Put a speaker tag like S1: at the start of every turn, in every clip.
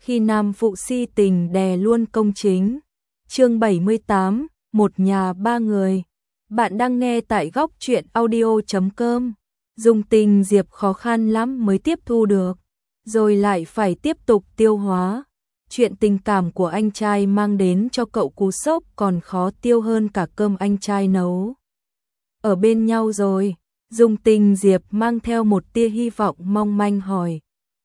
S1: khi nam phụ si tình đè luôn công chính. Chương 78, một nhà ba người. Bạn đang nghe tại góc truyện audio.com. Dung Tình Diệp khó khăn lắm mới tiếp thu được, rồi lại phải tiếp tục tiêu hóa. Chuyện tình cảm của anh trai mang đến cho cậu cú sốc còn khó tiêu hơn cả cơm anh trai nấu. Ở bên nhau rồi, Dung Tình Diệp mang theo một tia hy vọng mong manh hỏi.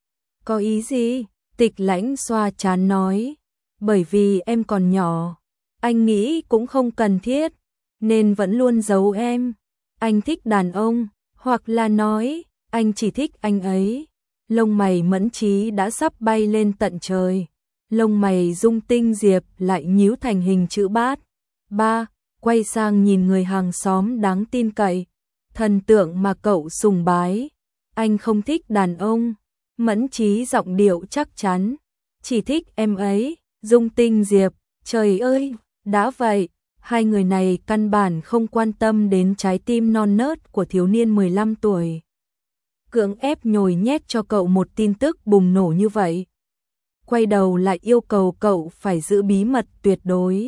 S1: Có ý gì? Tịch Lãnh xoa trán nói. Bởi vì em còn nhỏ, anh nghĩ cũng không cần thiết, nên vẫn luôn giấu em. Anh thích đàn ông, hoặc là nói, anh chỉ thích anh ấy. Lông mày Mẫn Trí đã sắp bay lên tận trời. Lông mày Dung Tình Diệp lại nhíu thành hình chữ bát. Ba, quay sang nhìn người hàng xóm đáng tin cậy, thần tượng mà cậu sùng bái. Anh không thích đàn ông. Mẫn Trí giọng điệu chắc chắn. Chỉ thích em ấy. Dung Tình Diệp, trời ơi, đã vậy, hai người này căn bản không quan tâm đến trái tim non nớt của thiếu niên 15 tuổi. Cưỡng ép nhồi nhét cho cậu một tin tức bùng nổ như vậy. Quay đầu lại yêu cầu cậu phải giữ bí mật tuyệt đối.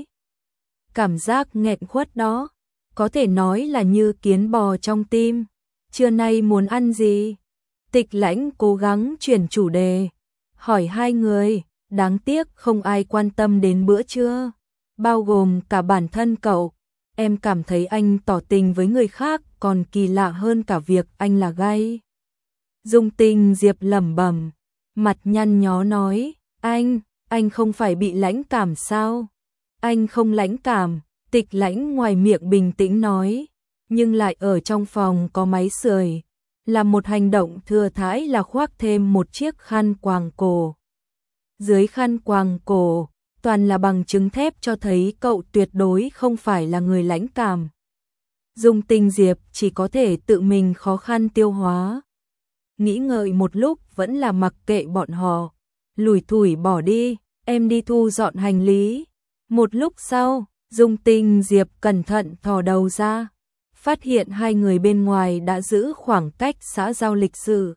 S1: Cảm giác nghẹn khuất đó, có thể nói là như kiến bò trong tim. Trưa nay muốn ăn gì? Tịch Lãnh cố gắng chuyển chủ đề, hỏi hai người. Đáng tiếc không ai quan tâm đến bữa trưa, bao gồm cả bản thân cậu. Em cảm thấy anh tỏ tình với người khác còn kỳ lạ hơn cả việc anh là gay. Dung Tình Diệp lẩm bẩm, mặt nhăn nhó nói, anh không phải bị lãnh cảm sao? Anh không lãnh cảm. Tịch Lãnh ngoài miệng bình tĩnh nói, nhưng lại ở trong phòng có máy sưởi, là một hành động thừa thãi là khoác thêm một chiếc khăn quàng cổ. Dưới khăn quàng cổ, toàn là bằng chứng thép cho thấy cậu tuyệt đối không phải là người lãnh cảm. Dung Tình Diệp chỉ có thể tự mình khó khăn tiêu hóa. Nghĩ ngợi một lúc vẫn là mặc kệ bọn họ, lủi thủi bỏ đi, em đi thu dọn hành lý. Một lúc sau, Dung Tình Diệp cẩn thận thò đầu ra, phát hiện hai người bên ngoài đã giữ khoảng cách xã giao lịch sự,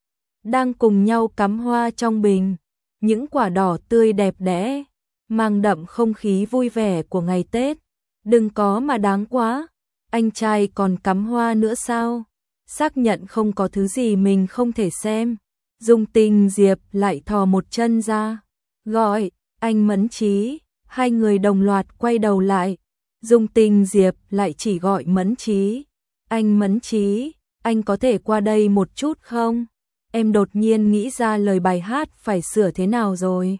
S1: đang cùng nhau cắm hoa trong bình. Những quả đỏ tươi đẹp đẽ, mang đậm không khí vui vẻ của ngày Tết. Đừng có mà đáng quá, anh trai còn cắm hoa nữa sao? Xác nhận không có thứ gì mình không thể xem, Dung Tình Diệp lại thò một chân ra, gọi, anh Mẫn Trí. Hai người đồng loạt quay đầu lại, Dung Tình Diệp lại chỉ gọi Mẫn Trí. Anh Mẫn Trí, anh có thể qua đây một chút không? Em đột nhiên nghĩ ra lời bài hát phải sửa thế nào rồi.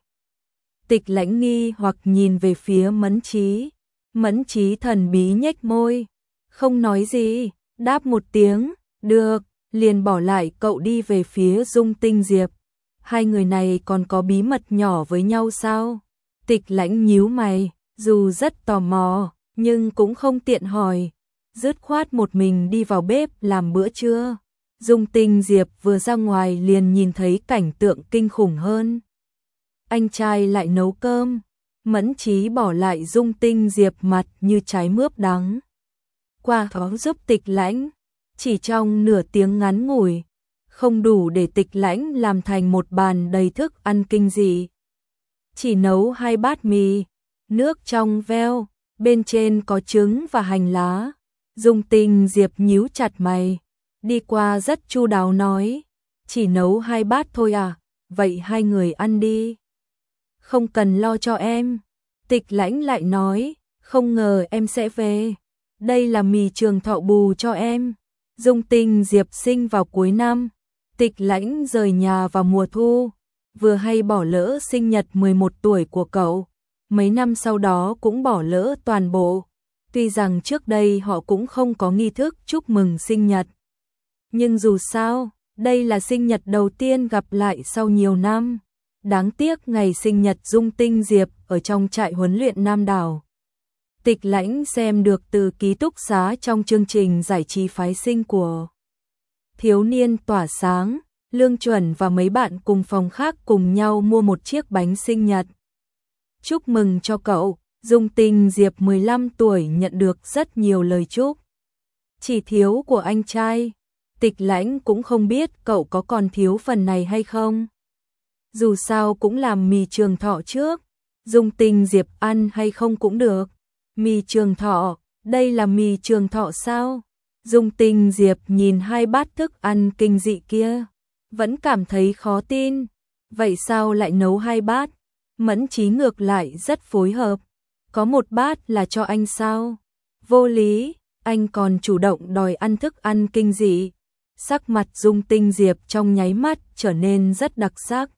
S1: Tịch Lãnh nghi hoặc nhìn về phía Mẫn Trí. Mẫn Trí thần bí nhếch môi, không nói gì, đáp một tiếng, được, liền bỏ lại cậu đi về phía Dung Tình Diệp. Hai người này còn có bí mật nhỏ với nhau sao? Tịch Lãnh nhíu mày, dù rất tò mò, nhưng cũng không tiện hỏi. Dứt khoát một mình đi vào bếp làm bữa trưa. Dung Tình Diệp vừa ra ngoài liền nhìn thấy cảnh tượng kinh khủng hơn. Anh trai lại nấu cơm. Mẫn Trí bỏ lại Dung Tình Diệp mặt như trái mướp đắng. Qua đó giúp Tịch Lãnh, chỉ trong nửa tiếng ngắn ngủi, không đủ để Tịch Lãnh làm thành một bàn đầy thức ăn kinh dị. Chỉ nấu 2 bát mì, nước trong veo, bên trên có trứng và hành lá. Dung Tình Diệp nhíu chặt mày, đi qua rất chu đáo nói, chỉ nấu 2 bát thôi à, vậy hai người ăn đi. Không cần lo cho em. Tịch Lãnh lại nói, không ngờ em sẽ về. Đây là mì trường thọ bù cho em. Dung Tình Diệp sinh vào cuối năm, Tịch Lãnh rời nhà vào mùa thu, vừa hay bỏ lỡ sinh nhật 11 tuổi của cậu. Mấy năm sau đó cũng bỏ lỡ toàn bộ. Tuy rằng trước đây họ cũng không có nghi thức chúc mừng sinh nhật, nhưng dù sao, đây là sinh nhật đầu tiên gặp lại sau nhiều năm. Đáng tiếc ngày sinh nhật Dung Tình Diệp ở trong trại huấn luyện Nam Đảo, Tịch Lãnh xem được từ ký túc xá trong chương trình giải trí phái sinh của Thiếu niên tỏa sáng. Lương Chuẩn và mấy bạn cùng phòng khác cùng nhau mua một chiếc bánh sinh nhật. Chúc mừng cho cậu. Dung Tình Diệp 15 tuổi nhận được rất nhiều lời chúc. Chỉ thiếu của anh trai. Tịch Lãnh cũng không biết cậu có còn thiếu phần này hay không. dù sao cũng làm mì Trường Thọ trước, Dung Tinh Diệp ăn hay không cũng được. Mì Trường Thọ, đây là mì Trường Thọ sao? Dung Tinh Diệp nhìn hai bát thức ăn kinh dị kia, vẫn cảm thấy khó tin. Vậy sao lại nấu hai bát? Mẫn Chí ngược lại rất phối hợp. Có một bát là cho anh sao? Vô lý, anh còn chủ động đòi ăn thức ăn kinh dị. Sắc mặt Dung Tinh Diệp trong nháy mắt trở nên rất đặc sắc.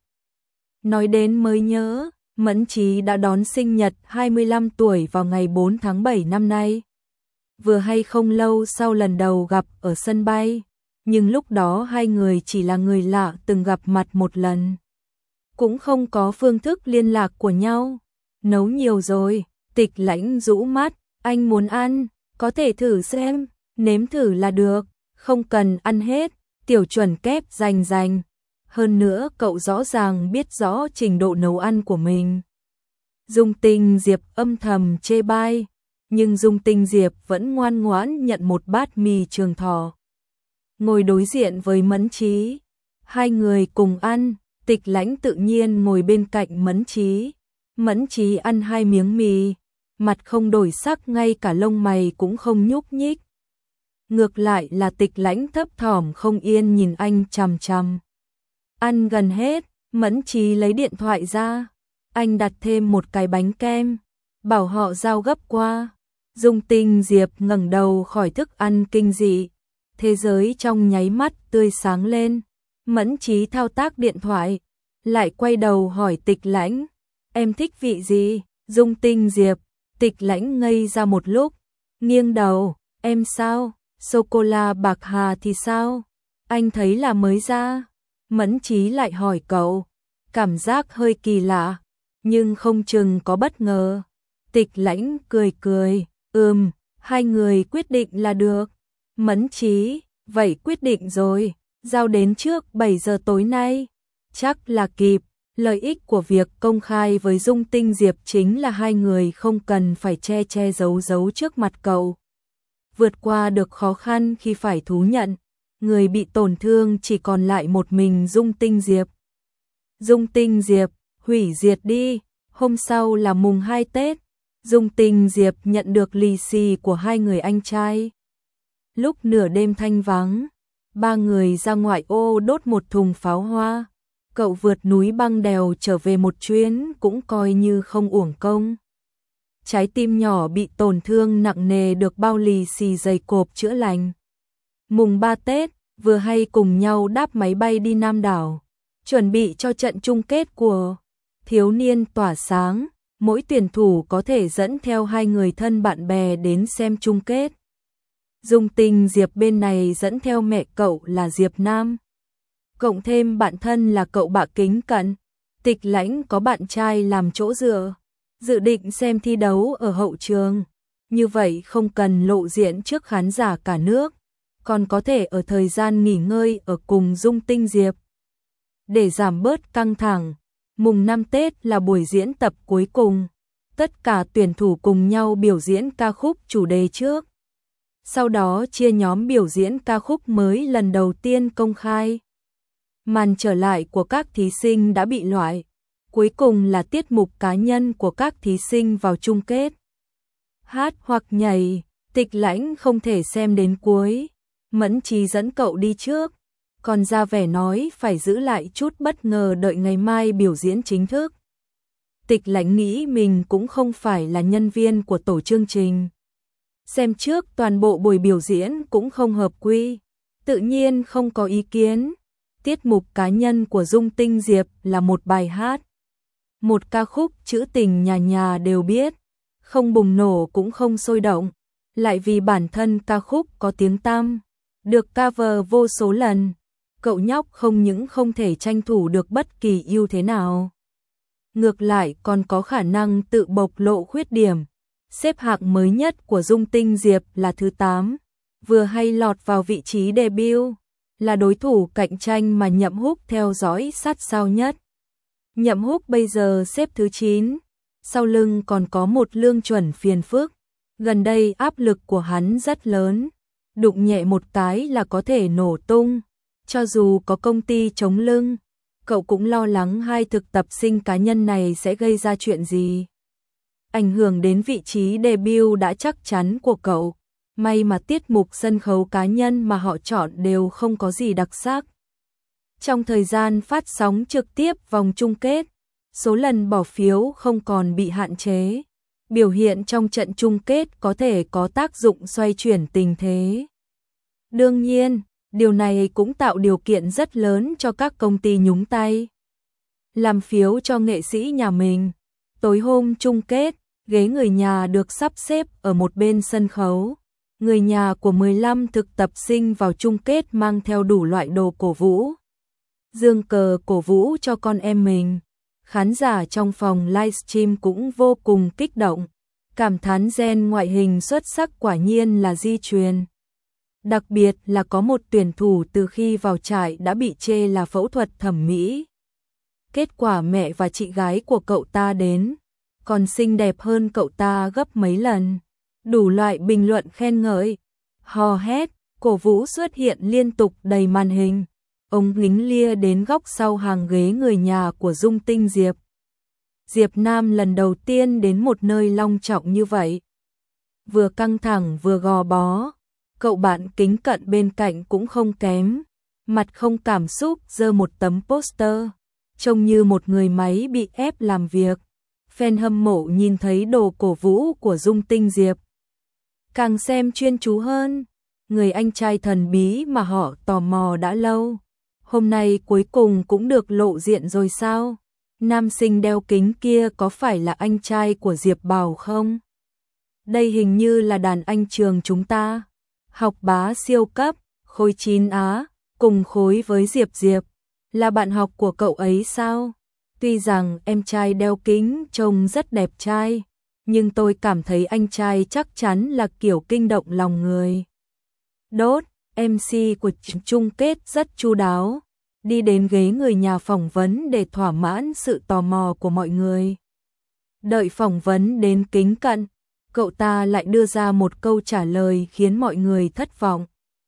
S1: Nói đến mới nhớ, Mẫn Chí đã đón sinh nhật 25 tuổi vào ngày 4 tháng 7 năm nay. Vừa hay không lâu sau lần đầu gặp ở sân bay, nhưng lúc đó hai người chỉ là người lạ từng gặp mặt một lần. Cũng không có phương thức liên lạc của nhau. Nấu nhiều rồi, Tịch Lãnh rũ mắt, anh muốn ăn, có thể thử xem, nếm thử là được, không cần ăn hết, tiểu chuẩn kép dành. Hơn nữa cậu rõ ràng biết rõ trình độ nấu ăn của mình. Dung Tinh Diệp âm thầm chê bai, nhưng Dung Tinh Diệp vẫn ngoan ngoãn nhận một bát mì Trường Thọ. Ngồi đối diện với Mẫn Chí, hai người cùng ăn, Tịch Lãnh tự nhiên ngồi bên cạnh Mẫn Chí. Mẫn Chí ăn hai miếng mì, mặt không đổi sắc, ngay cả lông mày cũng không nhúc nhích. Ngược lại là Tịch Lãnh thấp thỏm không yên nhìn anh chằm chằm. Ăn gần hết, Mẫn Chí lấy điện thoại ra, anh đặt thêm một cái bánh kem, bảo họ giao gấp qua. Dung Tinh Diệp ngẩng đầu khỏi thức ăn kinh dị, thế giới trong nháy mắt tươi sáng lên. Mẫn Chí thao tác điện thoại, lại quay đầu hỏi Tịch Lãnh, em thích vị gì? Dung Tinh Diệp, Tịch Lãnh ngây ra một lúc, nghiêng đầu, em sao? Sô-cô-la bạc hà thì sao? Anh thấy là mới ra. Mẫn Chí lại hỏi cậu, cảm giác hơi kỳ lạ, nhưng không chừng có bất ngờ. Tịch Lãnh cười, hai người quyết định là được. Mẫn Chí, vậy quyết định rồi, giao đến trước 7 giờ tối nay. Chắc là kịp, lợi ích của việc công khai với Dung Tinh Diệp chính là hai người không cần phải che giấu trước mặt cậu. Vượt qua được khó khăn khi phải thú nhận, người bị tổn thương chỉ còn lại một mình Dung Tinh Diệp. Dung Tinh Diệp, hủy diệt đi, hôm sau là mùng 2 Tết. Dung Tinh Diệp nhận được lì xì của hai người anh trai. Lúc nửa đêm thanh vắng, ba người ra ngoại ô đốt một thùng pháo hoa. Cậu vượt núi băng đèo trở về một chuyến cũng coi như không uổng công. Trái tim nhỏ bị tổn thương nặng nề được bao lì xì dày cộp chữa lành. Mùng 3 Tết, vừa hay cùng nhau đáp máy bay đi Nam đảo, chuẩn bị cho trận chung kết của Thiếu niên tỏa sáng. Mỗi tuyển thủ có thể dẫn theo hai người thân bạn bè đến xem chung kết. Dung Tinh Diệp bên này dẫn theo mẹ cậu là Diệp Nam, cộng thêm bạn thân là cậu Bạ Kính Cận. Tịch Lãnh có bạn trai làm chỗ dựa, dự định xem thi đấu ở hậu trường, như vậy không cần lộ diện trước khán giả cả nước, còn có thể ở thời gian nghỉ ngơi ở cùng Dung Tinh Diệp. Để giảm bớt căng thẳng, mùng 5 Tết là buổi diễn tập cuối cùng, tất cả tuyển thủ cùng nhau biểu diễn ca khúc chủ đề trước. Sau đó chia nhóm biểu diễn ca khúc mới lần đầu tiên công khai. Màn trở lại của các thí sinh đã bị loại, cuối cùng là tiết mục cá nhân của các thí sinh vào chung kết. Hát hoặc nhảy, Tịch Lãnh không thể xem đến cuối, Mẫn Chí dẫn cậu đi trước, còn ra vẻ nói phải giữ lại chút bất ngờ đợi ngày mai biểu diễn chính thức. Tịch Lãnh nghĩ mình cũng không phải là nhân viên của tổ chương trình. Xem trước toàn bộ buổi biểu diễn cũng không hợp quy, tự nhiên không có ý kiến. Tiết mục cá nhân của Dung Tinh Diệp là một bài hát, một ca khúc trữ tình nhà nhà đều biết, không bùng nổ cũng không sôi động, lại vì bản thân ca khúc có tiếng tăm, được cover vô số lần. Cậu nhóc không những không thể tranh thủ được bất kỳ ưu thế nào, ngược lại còn có khả năng tự bộc lộ khuyết điểm. Xếp hạng mới nhất của Dung Tinh Diệp là thứ 8, vừa hay lọt vào vị trí debut, là đối thủ cạnh tranh mà Nhậm Húc theo dõi sát sao nhất. Nhậm Húc bây giờ xếp thứ 9, sau lưng còn có một Lương Chuẩn phiền phức. Gần đây áp lực của hắn rất lớn, đụng nhẹ một cái là có thể nổ tung. Cho dù có công ty chống lưng, cậu cũng lo lắng hai thực tập sinh cá nhân này sẽ gây ra chuyện gì. Ảnh hưởng đến vị trí debut đã chắc chắn của cậu. May mà tiết mục sân khấu cá nhân mà họ chọn đều không có gì đặc sắc. Trong thời gian phát sóng trực tiếp vòng chung kết, số lần bỏ phiếu không còn bị hạn chế. Biểu hiện trong trận chung kết có thể có tác dụng xoay chuyển tình thế. Đương nhiên, điều này cũng tạo điều kiện rất lớn cho các công ty nhúng tay. Làm phiếu cho nghệ sĩ nhà mình. Tối hôm chung kết, ghế người nhà được sắp xếp ở một bên sân khấu. Người nhà của 15 thực tập sinh vào chung kết mang theo đủ loại đồ cổ vũ. Giương cờ cổ vũ cho con em mình. Khán giả trong phòng livestream cũng vô cùng kích động. Cảm thán gen ngoại hình xuất sắc quả nhiên là di truyền. Đặc biệt là có một tuyển thủ từ khi vào trại đã bị chê là phẫu thuật thẩm mỹ. Kết quả mẹ và chị gái của cậu ta đến, còn xinh đẹp hơn cậu ta gấp mấy lần. Đủ loại bình luận khen ngợi, hò hét, cổ vũ xuất hiện liên tục đầy màn hình. Ông lính lia đến góc sau hàng ghế người nhà của Dung Tinh Diệp. Diệp Nam lần đầu tiên đến một nơi long trọng như vậy. Vừa căng thẳng vừa gò bó, cậu bạn kính cận bên cạnh cũng không kém. Mặt không cảm xúc giơ một tấm poster, trông như một người máy bị ép làm việc. Fan hâm mộ nhìn thấy đồ cổ vũ của Dung Tinh Diệp, càng xem chuyên chú hơn. Người anh trai thần bí mà họ tò mò đã lâu, hôm nay cuối cùng cũng được lộ diện rồi sao? Nam sinh đeo kính kia có phải là anh trai của Diệp Bảo không? Đây hình như là đàn anh trường chúng ta. Học bá siêu cấp, khối 9 Á, cùng khối với Diệp Diệp. Là bạn học của cậu ấy sao? Tuy rằng em trai đeo kính trông rất đẹp trai, nhưng tôi cảm thấy anh trai chắc chắn là kiểu kinh động lòng người. Đốt, MC của chung kết rất chu đáo, đi đến ghế người nhà phỏng vấn để thỏa mãn sự tò mò của mọi người. Đợi phỏng vấn đến kính cận, cậu ta lại đưa ra một câu trả lời khiến mọi người thất vọng.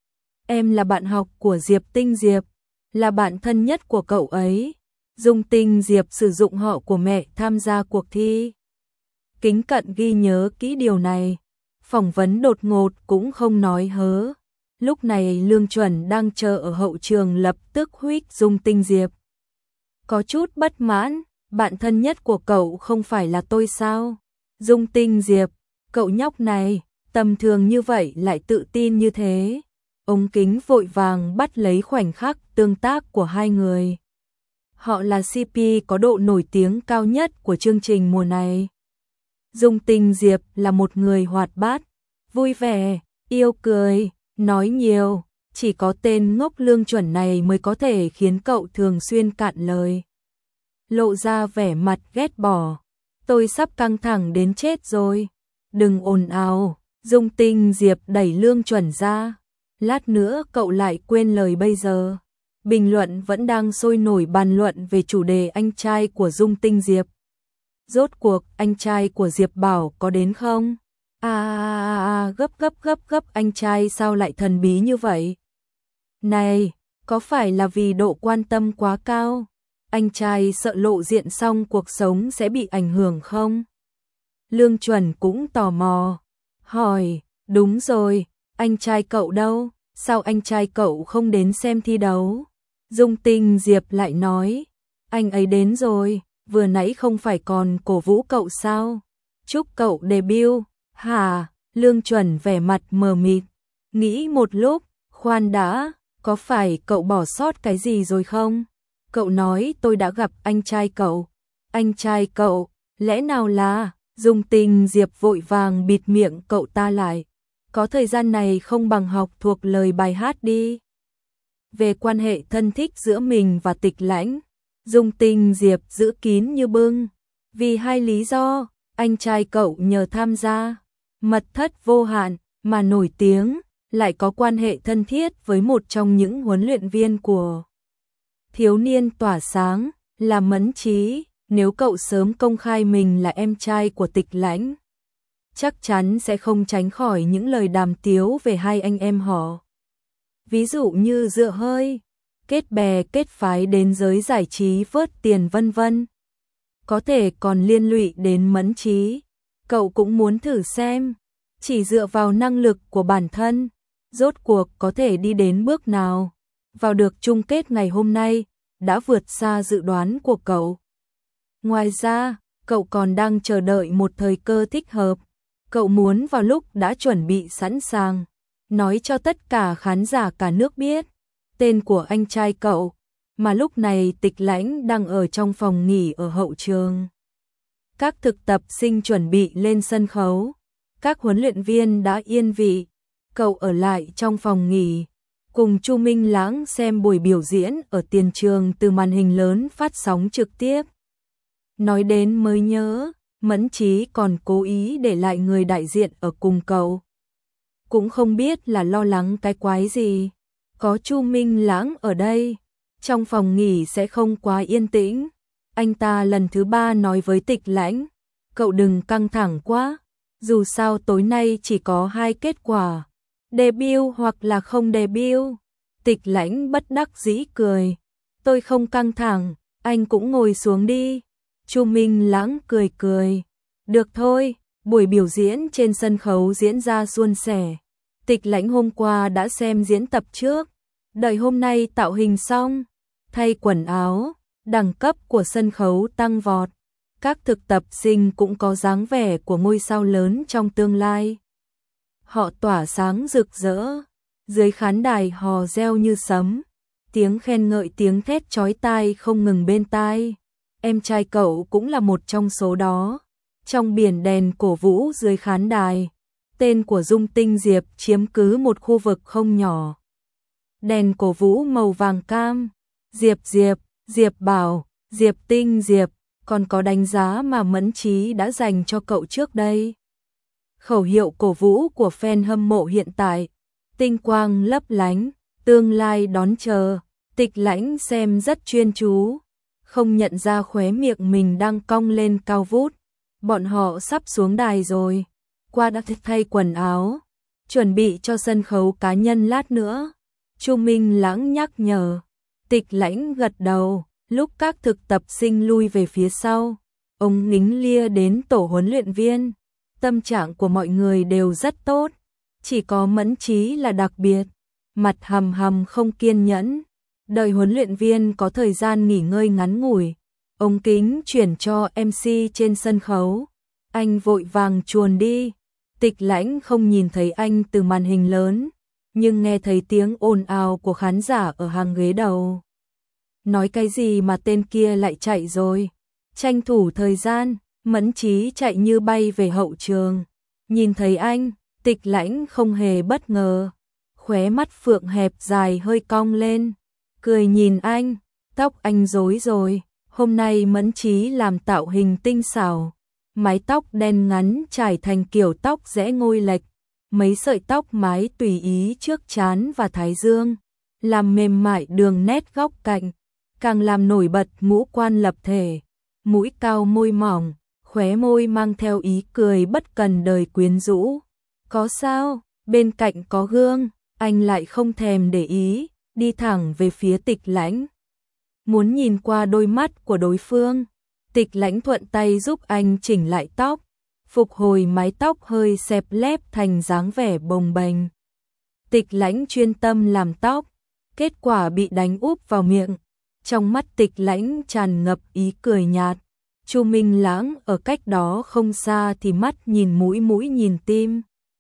S1: Em là bạn học của Diệp Tinh Diệp, là bạn thân nhất của cậu ấy. Dung Tinh Diệp sử dụng họ của mẹ tham gia cuộc thi. Kính cận ghi nhớ kỹ điều này. Phỏng vấn đột ngột cũng không nói hớ. Lúc này Lương Chuẩn đang chờ ở hậu trường lập tức huých Dung Tinh Diệp. Có chút bất mãn, bạn thân nhất của cậu không phải là tôi sao? Dung Tinh Diệp, cậu nhóc này, tầm thường như vậy lại tự tin như thế. Ống kính vội vàng bắt lấy khoảnh khắc tương tác của hai người. Họ là CP có độ nổi tiếng cao nhất của chương trình mùa này. Dung Tinh Diệp là một người hoạt bát, vui vẻ, yêu cười, nói nhiều, chỉ có tên ngốc Lương Chuẩn này mới có thể khiến cậu thường xuyên cạn lời. Lộ ra vẻ mặt ghét bỏ. Tôi sắp căng thẳng đến chết rồi. Đừng ồn ào. Dung Tinh Diệp đẩy Lương Chuẩn ra. Lát nữa cậu lại quên lời bây giờ. Bình luận vẫn đang sôi nổi bàn luận về chủ đề anh trai của Dung Tinh Diệp. Rốt cuộc anh trai của Diệp Bảo có đến không? Gấp anh trai sao lại thần bí như vậy? Này, có phải là vì độ quan tâm quá cao? Anh trai sợ lộ diện xong cuộc sống sẽ bị ảnh hưởng không? Lương Chuẩn cũng tò mò. Hỏi, đúng rồi, anh trai cậu đâu? Sao anh trai cậu không đến xem thi đấu? Dung Tinh Diệp lại nói, anh ấy đến rồi, vừa nãy không phải còn cổ vũ cậu sao? Chúc cậu debut. Hả? Lương Chuẩn vẻ mặt mờ mịt, nghĩ một lúc, khoan đã, có phải cậu bỏ sót cái gì rồi không? Cậu nói tôi đã gặp anh trai cậu. Anh trai cậu, lẽ nào là? Dung Tinh Diệp vội vàng bịt miệng cậu ta lại. Có thời gian này không bằng học thuộc lời bài hát đi. Về quan hệ thân thích giữa mình và Tịch Lãnh, Dung Tinh Diệp giữ kín như bưng. Vì hai lý do, anh trai cậu nhờ tham gia mật thất vô hạn mà nổi tiếng, lại có quan hệ thân thiết với một trong những huấn luyện viên của Thiếu niên tỏa sáng, là Mẫn Trí. Nếu cậu sớm công khai mình là em trai của Tịch Lãnh, chắc chắn sẽ không tránh khỏi những lời đàm tiếu về hai anh em họ. Ví dụ như dựa hơi, kết bè kết phái đến giới giải trí vớt tiền vân vân. Có thể còn liên lụy đến Mẫn Trí. Cậu cũng muốn thử xem, chỉ dựa vào năng lực của bản thân, rốt cuộc có thể đi đến bước nào. Vào được chung kết ngày hôm nay, đã vượt xa dự đoán của cậu. Ngoài ra, cậu còn đang chờ đợi một thời cơ thích hợp. Cậu muốn vào lúc đã chuẩn bị sẵn sàng, nói cho tất cả khán giả cả nước biết tên của anh trai cậu, mà lúc này Tịch Lãnh đang ở trong phòng nghỉ ở hậu trường. Các thực tập sinh chuẩn bị lên sân khấu, các huấn luyện viên đã yên vị, cậu ở lại trong phòng nghỉ, cùng Chu Minh Lãng xem buổi biểu diễn ở tiền trường từ màn hình lớn phát sóng trực tiếp. Nói đến mới nhớ, Mẫn Trí còn cố ý để lại người đại diện ở cùng cậu. Cũng không biết là lo lắng cái quái gì, có Chu Minh Lãng ở đây, trong phòng nghỉ sẽ không quá yên tĩnh. Anh ta lần thứ 3 nói với Tịch Lãnh, cậu đừng căng thẳng quá, dù sao tối nay chỉ có 2 kết quả, debut hoặc là không debut. Tịch Lãnh bất đắc dĩ cười, tôi không căng thẳng, anh cũng ngồi xuống đi. Chu Minh Lãng cười cười, được thôi, buổi biểu diễn trên sân khấu diễn ra suôn sẻ. Tịch Lãnh hôm qua đã xem diễn tập trước, đợi hôm nay tạo hình xong, thay quần áo, đẳng cấp của sân khấu tăng vọt. Các thực tập sinh cũng có dáng vẻ của ngôi sao lớn trong tương lai. Họ tỏa sáng rực rỡ, dưới khán đài hò reo như sấm, tiếng khen ngợi tiếng thét chói tai không ngừng bên tai. Em trai cậu cũng là một trong số đó. Trong biển đèn cổ vũ dưới khán đài, tên của Dung Tinh Diệp chiếm cứ một khu vực không nhỏ. Đèn cổ vũ màu vàng cam, Diệp Diệp, Diệp Bảo, Diệp Tinh Diệp, còn có đánh giá mà Mẫn Trí đã dành cho cậu trước đây. Khẩu hiệu cổ vũ của fan hâm mộ hiện tại, tinh quang lấp lánh, tương lai đón chờ. Tịch Lãnh xem rất chuyên chú, không nhận ra khóe miệng mình đang cong lên cao vút. Bọn họ sắp xuống đài rồi, qua đã thay quần áo, chuẩn bị cho sân khấu cá nhân lát nữa. Chu Minh Lãng nhắc nhở. Tịch Lãnh gật đầu, lúc các thực tập sinh lui về phía sau, ông nính lia đến tổ huấn luyện viên. Tâm trạng của mọi người đều rất tốt, chỉ có Mẫn Trí là đặc biệt, mặt hầm hầm không kiên nhẫn. Đợi huấn luyện viên có thời gian nghỉ ngơi ngắn ngủi, ông kính chuyển cho MC trên sân khấu. Anh vội vàng chuồn đi. Tịch Lãnh không nhìn thấy anh từ màn hình lớn, nhưng nghe thấy tiếng ồn ào của khán giả ở hàng ghế đầu. Nói cái gì mà tên kia lại chạy rồi? Tranh thủ thời gian, Mẫn Trí chạy như bay về hậu trường. Nhìn thấy anh, Tịch Lãnh không hề bất ngờ. Khóe mắt phượng hẹp dài hơi cong lên. Cười nhìn anh, tóc anh rối rồi. Hôm nay Mẫn Trí làm tạo hình tinh xảo. Mái tóc đen ngắn trải thành kiểu tóc rẽ ngôi lệch. Mấy sợi tóc mái tùy ý trước trán và thái dương, làm mềm mại đường nét góc cạnh, càng làm nổi bật ngũ quan lập thể. Mũi cao môi mỏng, khóe môi mang theo ý cười bất cần đời quyến rũ. Có sao, bên cạnh có gương, anh lại không thèm để ý, đi thẳng về phía Tịch Lãnh. Muốn nhìn qua đôi mắt của đối phương, Tịch Lãnh thuận tay giúp anh chỉnh lại tóc, phục hồi mái tóc hơi xẹp lép thành dáng vẻ bồng bềnh. Tịch Lãnh chuyên tâm làm tóc, kết quả bị đánh úp vào miệng. Trong mắt Tịch Lãnh tràn ngập ý cười nhạt. Chu Minh Lãng ở cách đó không xa thì mắt nhìn mũi mũi nhìn tim.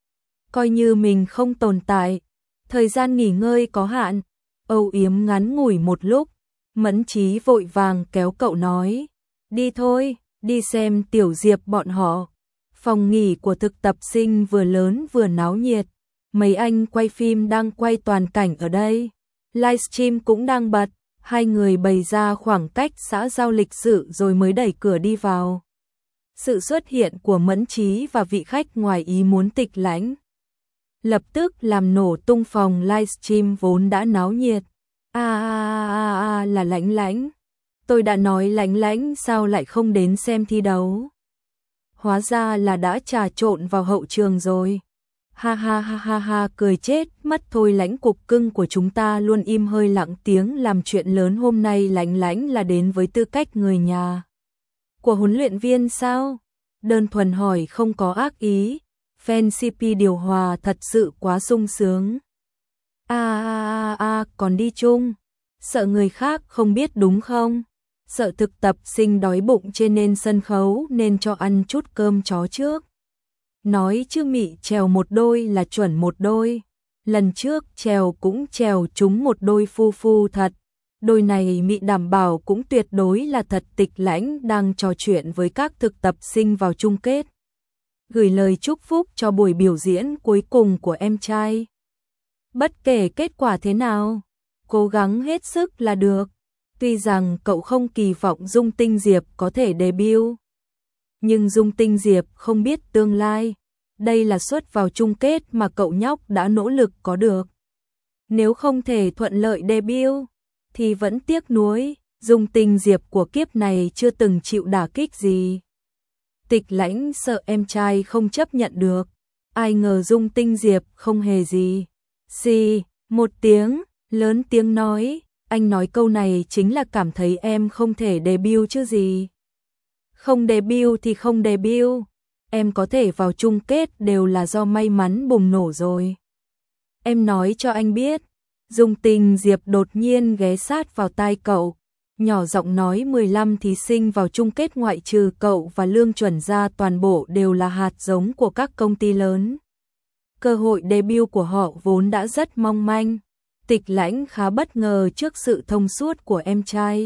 S1: Coi như mình không tồn tại, thời gian nghỉ ngơi có hạn, âu yếm ngắn ngủi một lúc. Mẫn Trí vội vàng kéo cậu nói, đi thôi, đi xem Tiểu Diệp bọn họ. Phòng nghỉ của thực tập sinh vừa lớn vừa náo nhiệt, mấy anh quay phim đang quay toàn cảnh ở đây. Livestream cũng đang bật, hai người bày ra khoảng cách xã giao lịch sự rồi mới đẩy cửa đi vào. Sự xuất hiện của Mẫn Trí và vị khách ngoài ý muốn Tịch Lãnh lập tức làm nổ tung phòng livestream vốn đã náo nhiệt. Là Lãnh Lãnh. Tôi đã nói Lãnh Lãnh sao lại không đến xem thi đấu. Hóa ra là đã trà trộn vào hậu trường rồi. Ha ha ha ha ha, cười chết mất thôi. Lãnh cục cưng của chúng ta luôn im hơi lặng tiếng làm chuyện lớn, hôm nay Lãnh Lãnh là đến với tư cách người nhà của huấn luyện viên sao? Đơn thuần hỏi không có ác ý. Fan CP điều hòa thật sự quá sung sướng. Còn đi chung. Sợ người khác không biết đúng không? Sợ thực tập sinh đói bụng trên nên sân khấu nên cho ăn chút cơm chó trước. Nói chứ Mị trèo một đôi là chuẩn một đôi. Lần trước trèo cũng trèo trúng một đôi phu phu thật. Đôi này Mị đảm bảo cũng tuyệt đối là thật. Tịch Lãnh đang trò chuyện với các thực tập sinh vào chung kết, gửi lời chúc phúc cho buổi biểu diễn cuối cùng của em trai. Bất kể kết quả thế nào, cố gắng hết sức là được. Tuy rằng cậu không kỳ vọng Dung Tinh Diệp có thể debut, nhưng Dung Tinh Diệp không biết tương lai. Đây là suất vào chung kết mà cậu nhóc đã nỗ lực có được. Nếu không thể thuận lợi debut, thì vẫn tiếc nuối. Dung Tinh Diệp của kiếp này chưa từng chịu đả kích gì. Tịch Lãnh sợ em trai không chấp nhận được. Ai ngờ Dung Tinh Diệp không hề gì. Xì, một tiếng, lớn tiếng nói. Anh nói câu này chính là cảm thấy em không thể debut chứ gì. Không debut thì không debut. Em có thể vào chung kết đều là do may mắn bùng nổ rồi. Em nói cho anh biết. Dung Tinh Diệp đột nhiên ghé sát vào tai cậu, nhỏ giọng nói 15 thí sinh vào chung kết ngoại trừ cậu và Lương Chuẩn ra toàn bộ đều là hạt giống của các công ty lớn. Cơ hội debut của họ vốn đã rất mong manh. Tịch Lãnh khá bất ngờ trước sự thông suốt của em trai.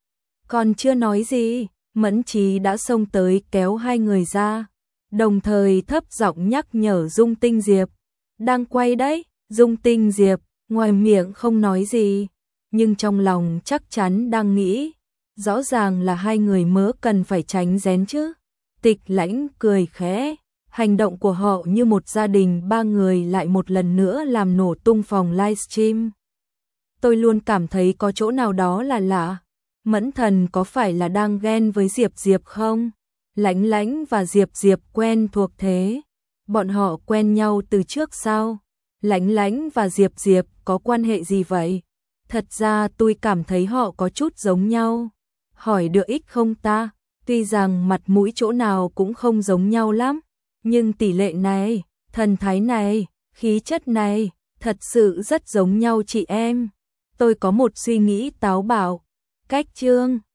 S1: Còn chưa nói gì, Mẫn Trí đã xông tới kéo hai người ra, đồng thời thấp giọng nhắc nhở Dung Tinh Diệp. Đang quay đấy. Dung Tinh Diệp ngoài miệng không nói gì, nhưng trong lòng chắc chắn đang nghĩ, rõ ràng là hai người mớ cần phải tránh rén chứ. Tịch Lãnh cười khẽ, hành động của họ như một gia đình ba người lại một lần nữa làm nổ tung phòng livestream. Tôi luôn cảm thấy có chỗ nào đó là lạ. Mẫn Thần có phải là đang ghen với Diệp Diệp không? Lãnh Lãnh và Diệp Diệp quen thuộc thế. Bọn họ quen nhau từ trước sao? Lãnh Lãnh và Diệp Diệp có quan hệ gì vậy? Thật ra tôi cảm thấy họ có chút giống nhau. Hỏi được ích không ta? Tuy rằng mặt mũi chỗ nào cũng không giống nhau lắm, nhưng tỷ lệ này, thần thái này, khí chất này, thật sự rất giống nhau chị em. Tôi có một suy nghĩ táo bạo. Cách Trương